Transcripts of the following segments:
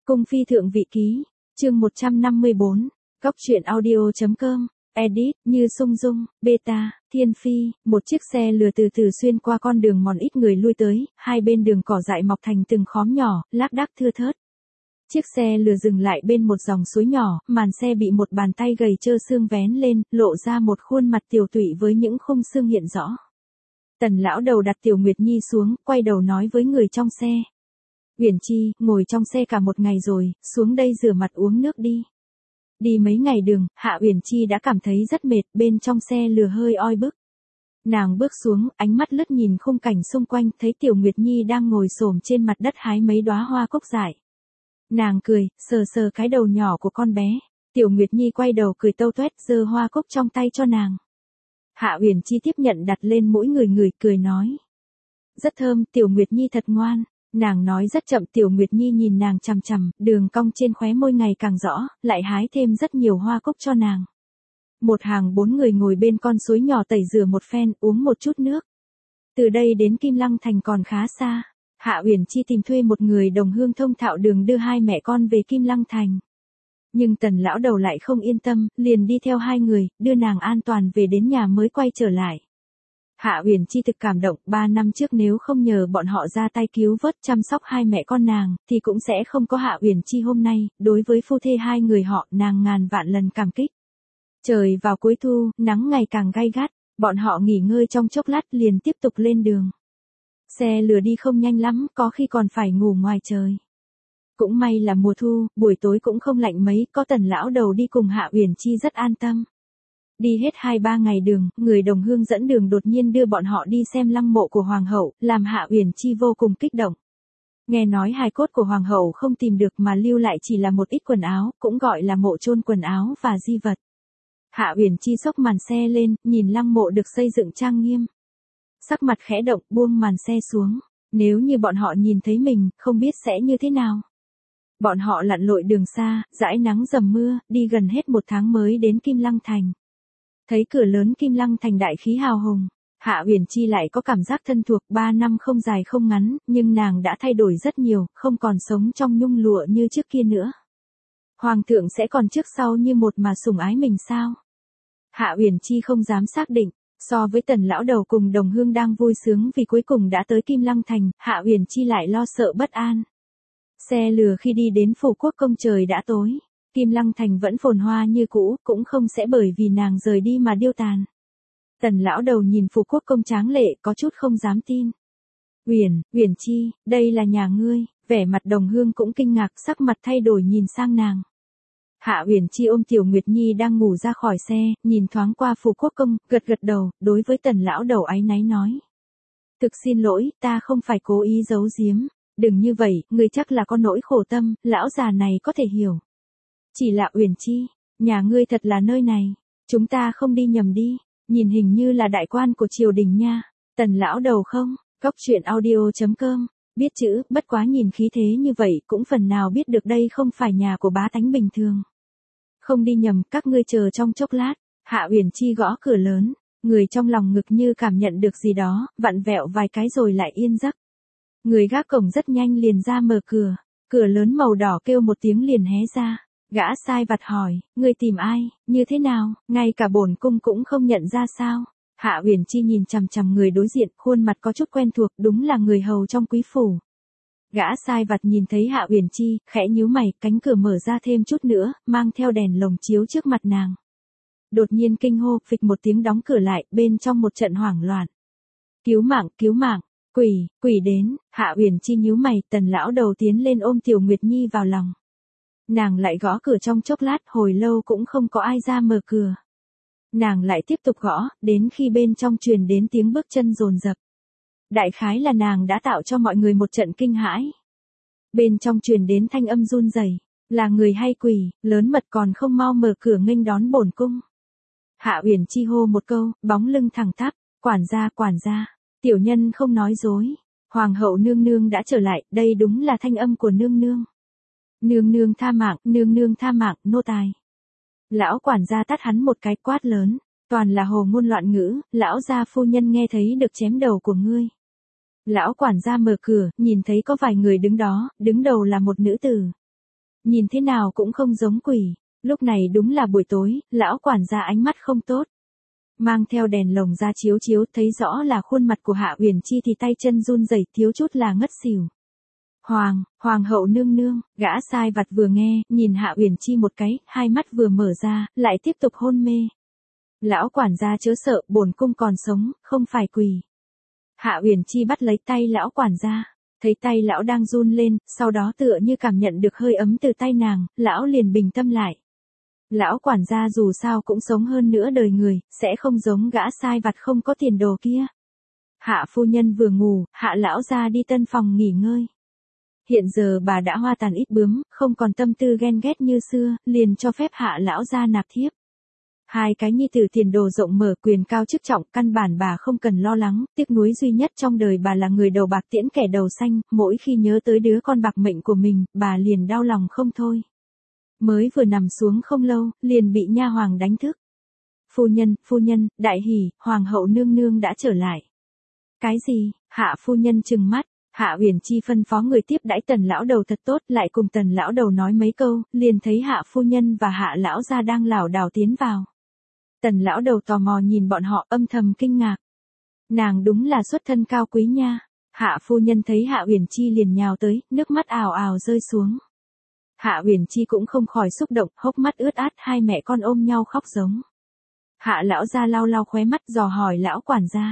Cung phi thượng vị ký, chương 154, góc truyện audio.com, edit, Như Sung Dung, beta, Thiên Phi, một chiếc xe lừa từ từ xuyên qua con đường mòn ít người lui tới, hai bên đường cỏ dại mọc thành từng khóm nhỏ, lác đác thưa thớt. Chiếc xe lừa dừng lại bên một dòng suối nhỏ, màn xe bị một bàn tay gầy trơ xương vén lên, lộ ra một khuôn mặt tiều tụy với những khung xương hiện rõ. Tần lão đầu đặt Tiểu Nguyệt Nhi xuống, quay đầu nói với người trong xe. Uyển Chi, ngồi trong xe cả một ngày rồi, xuống đây rửa mặt uống nước đi. Đi mấy ngày đường, Hạ Uyển Chi đã cảm thấy rất mệt, bên trong xe lừa hơi oi bức. Nàng bước xuống, ánh mắt lướt nhìn khung cảnh xung quanh, thấy Tiểu Nguyệt Nhi đang ngồi xổm trên mặt đất hái mấy đóa hoa cúc dại. Nàng cười, sờ sờ cái đầu nhỏ của con bé. Tiểu Nguyệt Nhi quay đầu cười tâu tuét, giơ hoa cúc trong tay cho nàng. Hạ Uyển Chi tiếp nhận đặt lên mũi người cười nói. Rất thơm, Tiểu Nguyệt Nhi thật ngoan. Nàng nói rất chậm. Tiểu Nguyệt Nhi nhìn nàng chằm chằm, đường cong trên khóe môi ngày càng rõ, lại hái thêm rất nhiều hoa cúc cho nàng. Một hàng 4 người ngồi bên con suối nhỏ tẩy rửa một phen, uống một chút nước. Từ đây đến Kim Lăng Thành còn khá xa. Hạ Uyển Chi tìm thuê một người đồng hương thông thạo đường đưa hai mẹ con về Kim Lăng Thành. Nhưng Tần lão đầu lại không yên tâm, liền đi theo hai người, đưa nàng an toàn về đến nhà mới quay trở lại. Hạ Uyển Chi thực cảm động, 3 năm trước nếu không nhờ bọn họ ra tay cứu vớt chăm sóc hai mẹ con nàng, thì cũng sẽ không có Hạ Uyển Chi hôm nay, đối với phu thê hai người họ, nàng ngàn vạn lần cảm kích. Trời vào cuối thu, nắng ngày càng gay gắt, bọn họ nghỉ ngơi trong chốc lát liền tiếp tục lên đường. Xe lừa đi không nhanh lắm, có khi còn phải ngủ ngoài trời. Cũng may là mùa thu, buổi tối cũng không lạnh mấy, có Tần lão đầu đi cùng Hạ Uyển Chi rất an tâm. Đi hết 2-3 ngày đường, người đồng hương dẫn đường đột nhiên đưa bọn họ đi xem lăng mộ của Hoàng hậu, làm Hạ Uyển Chi vô cùng kích động. Nghe nói hài cốt của Hoàng hậu không tìm được mà lưu lại chỉ là một ít quần áo, cũng gọi là mộ chôn quần áo và di vật. Hạ Uyển Chi xốc màn xe lên, nhìn lăng mộ được xây dựng trang nghiêm. Sắc mặt khẽ động, buông màn xe xuống. Nếu như bọn họ nhìn thấy mình, không biết sẽ như thế nào. Bọn họ lặn lội đường xa, dãi nắng dầm mưa, đi gần hết 1 tháng mới đến Kim Lăng Thành. Thấy cửa lớn Kim Lăng Thành đại khí hào hùng, Hạ Uyển Chi lại có cảm giác thân thuộc. 3 năm không dài không ngắn, nhưng nàng đã thay đổi rất nhiều, không còn sống trong nhung lụa như trước kia nữa. Hoàng thượng sẽ còn trước sau như một mà sủng ái mình sao? Hạ Uyển Chi không dám xác định. So với Tần lão đầu cùng đồng hương đang vui sướng vì cuối cùng đã tới Kim Lăng Thành, Hạ Uyển Chi lại lo sợ bất an. Xe lừa khi đi đến Phủ Quốc Công trời đã tối. Kim Lăng Thành vẫn phồn hoa như cũ, cũng không sẽ bởi vì nàng rời đi mà điêu tàn. Tần lão đầu nhìn Phủ Quốc Công tráng lệ, có chút không dám tin. Uyển Chi, đây là nhà ngươi. Vẻ mặt đồng hương cũng kinh ngạc, sắc mặt thay đổi nhìn sang nàng. Hạ Uyển Chi ôm Tiểu Nguyệt Nhi đang ngủ ra khỏi xe, nhìn thoáng qua Phủ Quốc Công, gật đầu, đối với Tần lão đầu áy náy nói. Thực xin lỗi, ta không phải cố ý giấu giếm. Đừng như vậy, ngươi chắc là có nỗi khổ tâm, lão già này có thể hiểu. Chỉ là Uyển Chi, nhà ngươi thật là nơi này. Chúng ta không đi nhầm đi, nhìn hình như là đại quan của triều đình nha. Tần lão đầu không, góc truyện audio.com, biết chữ, bất quá nhìn khí thế như vậy cũng phần nào biết được đây không phải nhà của bá tánh bình thường. Không đi nhầm, các ngươi chờ trong chốc lát. Hạ Uyển Chi gõ cửa lớn, người trong lòng ngực như cảm nhận được gì đó, vặn vẹo vài cái rồi lại yên giấc. Người gác cổng rất nhanh liền ra mở cửa, cửa lớn màu đỏ kêu một tiếng liền hé ra. Gã sai vặt hỏi, ngươi tìm ai, như thế nào, ngay cả bổn cung cũng không nhận ra sao? Hạ Uyển Chi nhìn chằm chằm người đối diện, khuôn mặt có chút quen thuộc, đúng là người hầu trong quý phủ. Gã sai vặt nhìn thấy Hạ Uyển Chi, khẽ nhíu mày, cánh cửa mở ra thêm chút nữa, mang theo đèn lồng chiếu trước mặt nàng. Đột nhiên kinh hô, phịch một tiếng đóng cửa lại, bên trong một trận hoảng loạn. Cứu mạng, quỷ đến. Hạ Uyển Chi nhíu mày, Tần lão đầu tiến lên ôm Tiểu Nguyệt Nhi vào lòng. Nàng lại gõ cửa trong chốc lát, hồi lâu cũng không có ai ra mở cửa. Nàng lại tiếp tục gõ, đến khi bên trong truyền đến tiếng bước chân dồn dập. Đại khái là nàng đã tạo cho mọi người một trận kinh hãi. Bên trong truyền đến thanh âm run rẩy, là người hay quỷ, lớn mật còn không mau mở cửa nghênh đón bổn cung. Hạ Uyển Chi hô một câu, bóng lưng thẳng tắp, quản gia, tiểu nhân không nói dối. Hoàng hậu nương nương đã trở lại, đây đúng là thanh âm của nương nương. Nương nương tha mạng, nô tài. Lão quản gia tát hắn một cái, quát lớn, toàn là hồ ngôn loạn ngữ, lão gia phu nhân nghe thấy được chém đầu của ngươi. Lão quản gia mở cửa, nhìn thấy có vài người đứng đó, đứng đầu là một nữ tử. nhìn thế nào cũng không giống quỷ. Lúc này đúng là buổi tối, lão quản gia ánh mắt không tốt. Mang theo đèn lồng ra chiếu chiếu, thấy rõ là khuôn mặt của Hạ Uyển Chi thì tay chân run rẩy, thiếu chút là ngất xỉu. Hoàng hậu nương nương, gã sai vặt vừa nghe, nhìn Hạ Uyển Chi một cái, hai mắt vừa mở ra, lại tiếp tục hôn mê. Lão quản gia chớ sợ, bổn cung còn sống, không phải quỷ. Hạ Uyển Chi bắt lấy tay lão quản gia, thấy tay lão đang run lên, sau đó tựa như cảm nhận được hơi ấm từ tay nàng, lão liền bình tâm lại. Lão quản gia dù sao cũng sống hơn nửa đời người, sẽ không giống gã sai vặt không có tiền đồ kia. Hạ phu nhân vừa ngủ, Hạ lão gia đi tân phòng nghỉ ngơi. Hiện giờ bà đã hoa tàn ít bướm, không còn tâm tư ghen ghét như xưa, liền cho phép Hạ lão gia nạp thiếp. Hai cái nhi tử tiền đồ rộng mở, quyền cao chức trọng, căn bản bà không cần lo lắng, tiếc nuối duy nhất trong đời bà là người đầu bạc tiễn kẻ đầu xanh, mỗi khi nhớ tới đứa con bạc mệnh của mình, bà liền đau lòng không thôi. Mới vừa nằm xuống không lâu, liền bị nha hoàng đánh thức. Phu nhân, đại hỉ, hoàng hậu nương nương đã trở lại. Cái gì? Hạ phu nhân trừng mắt. Hạ Uyển Chi phân phó người tiếp đãi Tần lão đầu thật tốt, lại cùng Tần lão đầu nói mấy câu, liền thấy Hạ phu nhân và Hạ lão gia đang lảo đảo tiến vào. Tần lão đầu tò mò nhìn bọn họ, âm thầm kinh ngạc. Nàng đúng là xuất thân cao quý nha. Hạ phu nhân thấy Hạ Uyển Chi liền nhào tới, nước mắt ào ào rơi xuống. Hạ Uyển Chi cũng không khỏi xúc động, hốc mắt ướt át, hai mẹ con ôm nhau khóc giống. Hạ lão gia lau lau khóe mắt, dò hỏi lão quản gia.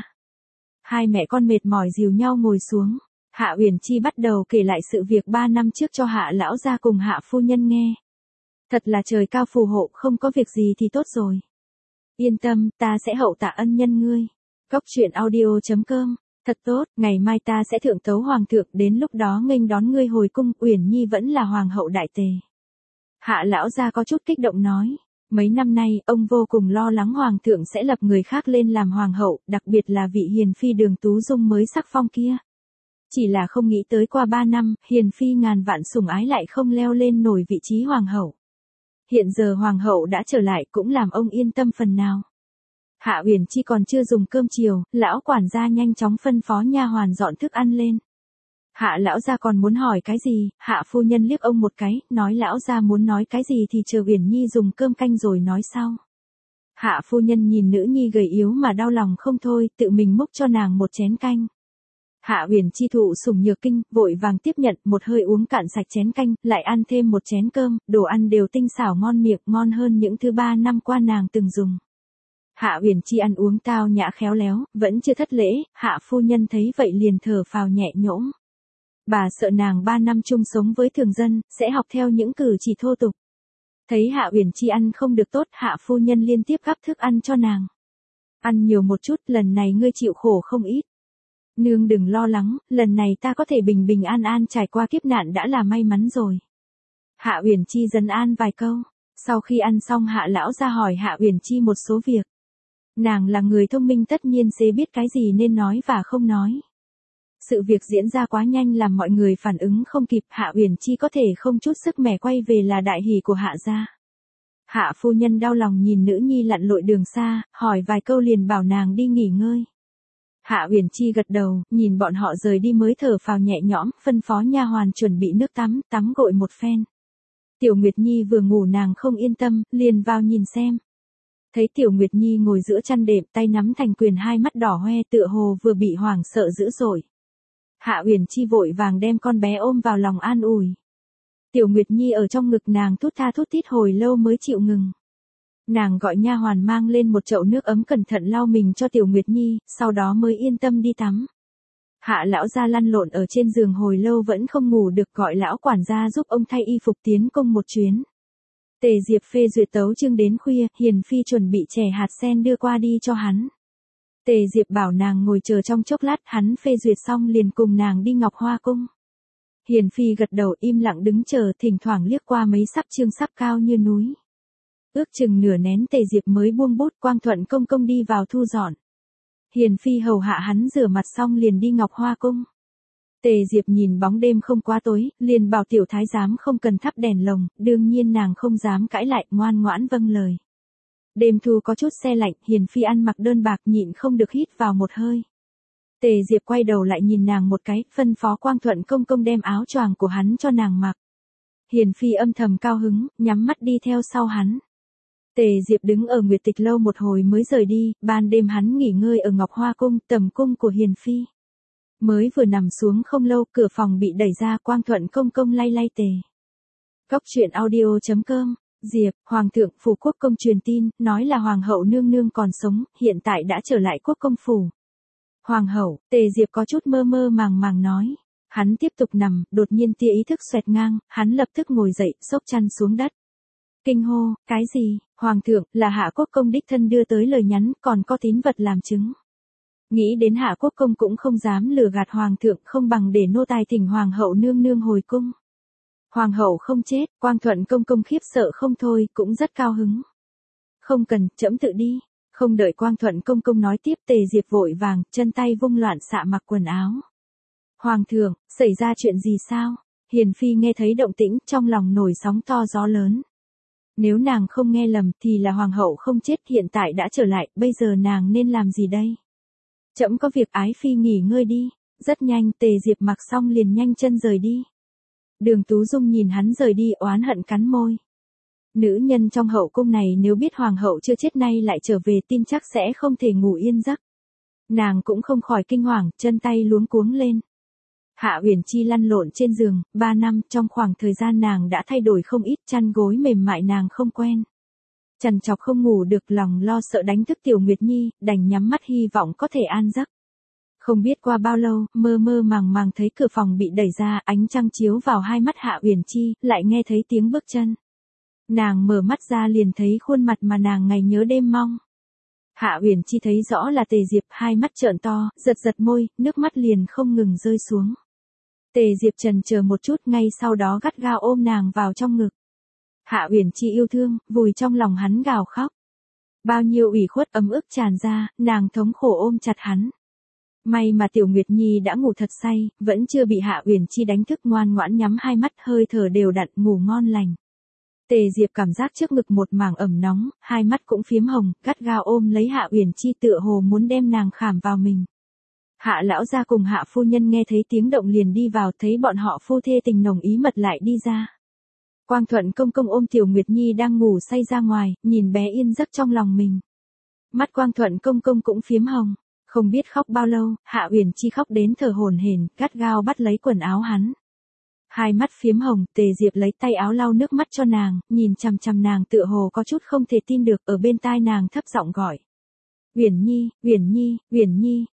Hai mẹ con mệt mỏi dìu nhau ngồi xuống. Hạ Uyển Chi bắt đầu kể lại sự việc 3 năm trước cho Hạ lão gia cùng Hạ phu nhân nghe. Thật là trời cao phù hộ, không có việc gì thì tốt rồi. Yên tâm, ta sẽ hậu tạ ân nhân ngươi. Cóc truyện audio.com. Thật tốt, ngày mai ta sẽ thượng tấu hoàng thượng, đến lúc đó nghênh đón ngươi hồi cung, Uyển Nhi vẫn là hoàng hậu đại tề. Hạ lão gia có chút kích động nói. Mấy năm nay, ông vô cùng lo lắng hoàng thượng sẽ lập người khác lên làm hoàng hậu, đặc biệt là vị hiền phi Đường Tú Dung mới sắc phong kia. Chỉ là không nghĩ tới qua 3 năm, hiền phi ngàn vạn sủng ái lại không leo lên nổi vị trí hoàng hậu. Hiện giờ hoàng hậu đã trở lại cũng làm ông yên tâm phần nào. Hạ Uyển Chi còn chưa dùng cơm chiều, lão quản gia nhanh chóng phân phó nha hoàn dọn thức ăn lên. Hạ lão gia còn muốn hỏi cái gì, Hạ phu nhân liếc ông một cái, nói lão gia muốn nói cái gì thì chờ Uyển Nhi dùng cơm canh rồi nói sau. Hạ phu nhân nhìn nữ nhi gầy yếu mà đau lòng không thôi, tự mình múc cho nàng một chén canh. Hạ Uyển Chi thụ sủng nhược kinh, vội vàng tiếp nhận, một hơi uống cạn sạch chén canh, lại ăn thêm một chén cơm, đồ ăn đều tinh xảo ngon miệng, ngon hơn những thứ 3 năm qua nàng từng dùng. Hạ Uyển Chi ăn uống tao nhã khéo léo, vẫn chưa thất lễ, Hạ phu nhân thấy vậy liền thở phào nhẹ nhõm. Bà sợ nàng 3 năm chung sống với thường dân, sẽ học theo những cử chỉ thô tục. Thấy Hạ Uyển Chi ăn không được tốt, Hạ phu nhân liên tiếp gắp thức ăn cho nàng. Ăn nhiều một chút, lần này ngươi chịu khổ không ít. Nương đừng lo lắng, lần này ta có thể bình bình an an trải qua kiếp nạn đã là may mắn rồi. Hạ Uyển Chi trấn an vài câu. Sau khi ăn xong Hạ lão gia hỏi Hạ Uyển Chi một số việc. Nàng là người thông minh tất nhiên sẽ biết cái gì nên nói và không nói. Sự việc diễn ra quá nhanh làm mọi người phản ứng không kịp, Hạ Uyển Chi có thể không chút sức mẻ quay về là đại hỷ của Hạ gia. Hạ phu nhân đau lòng nhìn nữ nhi lặn lội đường xa, hỏi vài câu liền bảo nàng đi nghỉ ngơi. Hạ Uyển Chi gật đầu, nhìn bọn họ rời đi mới thở phào nhẹ nhõm, phân phó nha hoàn chuẩn bị nước tắm gội một phen. Tiểu Nguyệt Nhi vừa ngủ nàng không yên tâm, liền vào nhìn xem. Thấy Tiểu Nguyệt Nhi ngồi giữa chăn đệm, tay nắm thành quyền, hai mắt đỏ hoe tựa hồ vừa bị hoảng sợ dữ dội. Hạ Uyển Chi vội vàng đem con bé ôm vào lòng an ủi. Tiểu Nguyệt Nhi ở trong ngực nàng thút tha thút thít hồi lâu mới chịu ngừng. Nàng gọi nha hoàn mang lên một chậu nước ấm cẩn thận lau mình cho Tiểu Nguyệt Nhi, sau đó mới yên tâm đi tắm. Hạ lão gia lăn lộn ở trên giường hồi lâu vẫn không ngủ được, gọi lão quản gia giúp ông thay y phục tiến công một chuyến. Tề Diệp phê duyệt tấu chương đến khuya, hiền phi chuẩn bị chè hạt sen đưa qua đi cho hắn. Tề Diệp bảo nàng ngồi chờ trong chốc lát, hắn phê duyệt xong liền cùng nàng đi Ngọc Hoa cung. Hiền phi gật đầu im lặng đứng chờ, thỉnh thoảng liếc qua mấy sắp chương sắp cao như núi. Ước chừng nửa nén Tề Diệp mới buông bút, Quang Thuận công công đi vào thu dọn. Hiền phi hầu hạ hắn rửa mặt xong liền đi Ngọc Hoa cung. Tề Diệp nhìn bóng đêm không quá tối, liền bảo tiểu thái giám không cần thắp đèn lồng, đương nhiên nàng không dám cãi lại, ngoan ngoãn vâng lời. Đêm thu có chút se lạnh, Hiền phi ăn mặc đơn bạc nhịn không được hít vào một hơi. Tề Diệp quay đầu lại nhìn nàng một cái, phân phó Quang Thuận công công đem áo choàng của hắn cho nàng mặc. Hiền phi âm thầm cao hứng, nhắm mắt đi theo sau hắn. Tề Diệp đứng ở Nguyệt Tịch lâu một hồi mới rời đi, ban đêm hắn nghỉ ngơi ở Ngọc Hoa cung, tầm cung của Hiền phi. Mới vừa nằm xuống không lâu, cửa phòng bị đẩy ra, Quang Thuận công công lay lay Tề. Góc truyện audio.com. Diệp, Hoàng thượng phủ quốc công truyền tin, nói là Hoàng hậu nương nương còn sống, hiện tại đã trở lại quốc công phủ. Hoàng hậu, Tề Diệp có chút mơ mơ màng màng nói. Hắn tiếp tục nằm, đột nhiên tia ý thức xoẹt ngang, hắn lập tức ngồi dậy, xốc chăn xuống đất. Kinh hô, cái gì, Hoàng thượng, là Hạ Quốc công đích thân đưa tới lời nhắn, còn có tín vật làm chứng. Nghĩ đến Hạ Quốc công cũng không dám lừa gạt Hoàng thượng, không bằng để nô tài thỉnh Hoàng hậu nương nương hồi cung. Hoàng hậu không chết, Quang Thuận công công khiếp sợ không thôi, cũng rất cao hứng. Không cần, trẫm tự đi. Không đợi Quang Thuận công công nói tiếp, Tề Diệp vội vàng, chân tay vung loạn xạ mặc quần áo. Hoàng thượng, xảy ra chuyện gì sao? Hiền phi nghe thấy động tĩnh, trong lòng nổi sóng to gió lớn. Nếu nàng không nghe lầm thì là Hoàng hậu không chết, hiện tại đã trở lại, bây giờ nàng nên làm gì đây? Trẫm có việc, ái phi nghỉ ngơi đi. Rất nhanh, Tề Diệp mặc xong liền nhanh chân rời đi. Đường Tú Dung nhìn hắn rời đi, oán hận cắn môi. Nữ nhân trong hậu cung này nếu biết Hoàng hậu chưa chết nay lại trở về, tin chắc sẽ không thể ngủ yên giấc. Nàng cũng không khỏi kinh hoàng, chân tay luống cuống lên. Hạ Uyển Chi lăn lộn trên giường, 3 năm, trong khoảng thời gian nàng đã thay đổi không ít, chăn gối mềm mại nàng không quen. Trằn trọc không ngủ được, lòng lo sợ đánh thức Tiểu Nguyệt Nhi, đành nhắm mắt hy vọng có thể an giấc. Không biết qua bao lâu, mơ mơ màng màng thấy cửa phòng bị đẩy ra, ánh trăng chiếu vào hai mắt Hạ Uyển Chi, lại nghe thấy tiếng bước chân. Nàng mở mắt ra liền thấy khuôn mặt mà nàng ngày nhớ đêm mong. Hạ Uyển Chi thấy rõ là Tề Diệp, hai mắt trợn to, giật giật môi, nước mắt liền không ngừng rơi xuống. Tề Diệp chần chờ một chút, ngay sau đó gắt gao ôm nàng vào trong ngực. Hạ Uyển Chi yêu thương, vùi trong lòng hắn gào khóc. Bao nhiêu ủy khuất ấm ức tràn ra, nàng thống khổ ôm chặt hắn. May mà Tiểu Nguyệt Nhi đã ngủ thật say, vẫn chưa bị Hạ Uyển Chi đánh thức, ngoan ngoãn nhắm hai mắt, hơi thở đều đặn, ngủ ngon lành. Tề Diệp cảm giác trước ngực một mảng ẩm nóng, hai mắt cũng phiếm hồng, gắt gao ôm lấy Hạ Uyển Chi, tựa hồ muốn đem nàng khảm vào mình. Hạ lão gia cùng Hạ phu nhân nghe thấy tiếng động liền đi vào, thấy bọn họ phu thê tình nồng ý mật lại đi ra. Quang Thuận công công ôm Tiểu Nguyệt Nhi đang ngủ say ra ngoài, nhìn bé yên giấc trong lòng mình. Mắt Quang Thuận công công cũng phiếm hồng, không biết khóc bao lâu, Hạ Uyển Chi khóc đến thở hổn hển, gắt gao bắt lấy quần áo hắn. Hai mắt phiếm hồng, Tề Diệp lấy tay áo lau nước mắt cho nàng, nhìn chằm chằm nàng tựa hồ có chút không thể tin được, ở bên tai nàng thấp giọng gọi. Uyển Nhi, Uyển Nhi, Uyển Nhi,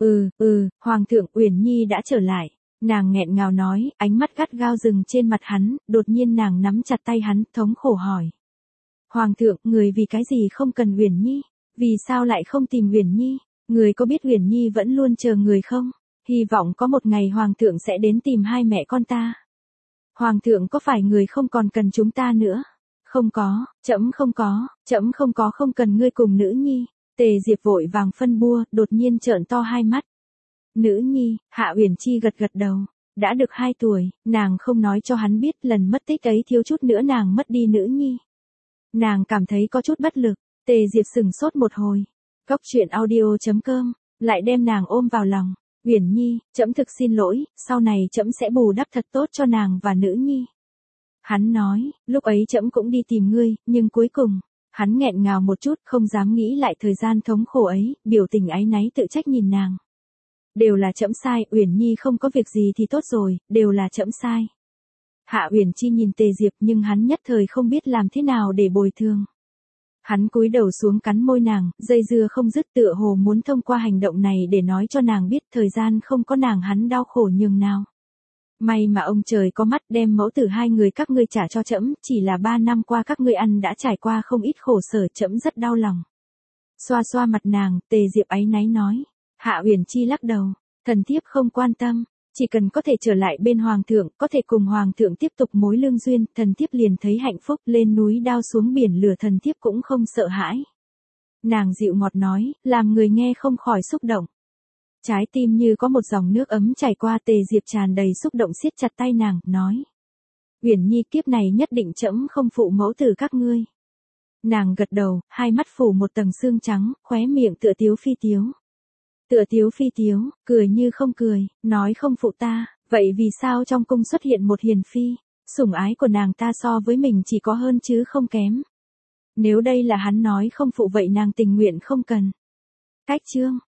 Hoàng thượng, Uyển Nhi đã trở lại. Nàng nghẹn ngào nói, ánh mắt gắt gao dừng trên mặt hắn, đột nhiên nàng nắm chặt tay hắn, thống khổ hỏi. Hoàng thượng, người vì cái gì không cần Uyển Nhi? Vì sao lại không tìm Uyển Nhi? Người có biết Uyển Nhi vẫn luôn chờ người không? Hy vọng có một ngày Hoàng thượng sẽ đến tìm hai mẹ con ta. Hoàng thượng có phải người không còn cần chúng ta nữa? Không có, trẫm không có không cần ngươi cùng nữ nhi. Tề Diệp vội vàng phân bua, đột nhiên trợn to hai mắt. Nữ nhi, Hạ Uyển Chi gật gật đầu. Đã được 2 tuổi, nàng không nói cho hắn biết lần mất tích ấy thiếu chút nữa nàng mất đi nữ nhi. Nàng cảm thấy có chút bất lực, Tề Diệp sừng sốt một hồi. Góc truyện audio.com, lại đem nàng ôm vào lòng. Uyển Nhi, trẫm thực xin lỗi, sau này trẫm sẽ bù đắp thật tốt cho nàng và nữ nhi. Hắn nói, lúc ấy trẫm cũng đi tìm ngươi, nhưng cuối cùng, hắn nghẹn ngào một chút, không dám nghĩ lại thời gian thống khổ ấy, biểu tình áy náy tự trách nhìn nàng. Đều là trẫm sai, Uyển Nhi không có việc gì thì tốt rồi, đều là trẫm sai. Hạ Uyển Chi nhìn Tề Diệp nhưng hắn nhất thời không biết làm thế nào để bồi thường. Hắn cúi đầu xuống cắn môi nàng, dây dưa không dứt, tựa hồ muốn thông qua hành động này để nói cho nàng biết thời gian không có nàng hắn đau khổ nhường nào. May mà ông trời có mắt, đem mẫu tử hai người các ngươi trả cho trẫm, chỉ là 3 năm qua các ngươi ăn đã trải qua không ít khổ sở, trẫm rất đau lòng. Xoa xoa mặt nàng, Tề Diệp áy náy nói. Hạ Uyển Chi lắc đầu, thần thiếp không quan tâm, chỉ cần có thể trở lại bên Hoàng thượng, có thể cùng Hoàng thượng tiếp tục mối lương duyên, thần thiếp liền thấy hạnh phúc, lên núi đao xuống biển lửa thần thiếp cũng không sợ hãi. Nàng dịu ngọt nói, làm người nghe không khỏi xúc động. Trái tim như có một dòng nước ấm chảy qua, Tề Diệp tràn đầy xúc động siết chặt tay nàng, nói. Uyển Nhi, kiếp này nhất định trẫm không phụ mẫu tử các ngươi. Nàng gật đầu, hai mắt phủ một tầng sương trắng, khóe miệng tựa tiếu phi tiếu. Tựa tiếu phi tiếu, cười như không cười, nói không phụ ta, vậy vì sao trong cung xuất hiện một hiền phi? Sủng ái của nàng ta so với mình chỉ có hơn chứ không kém. Nếu đây là hắn nói không phụ vậy nàng tình nguyện không cần. Cách chương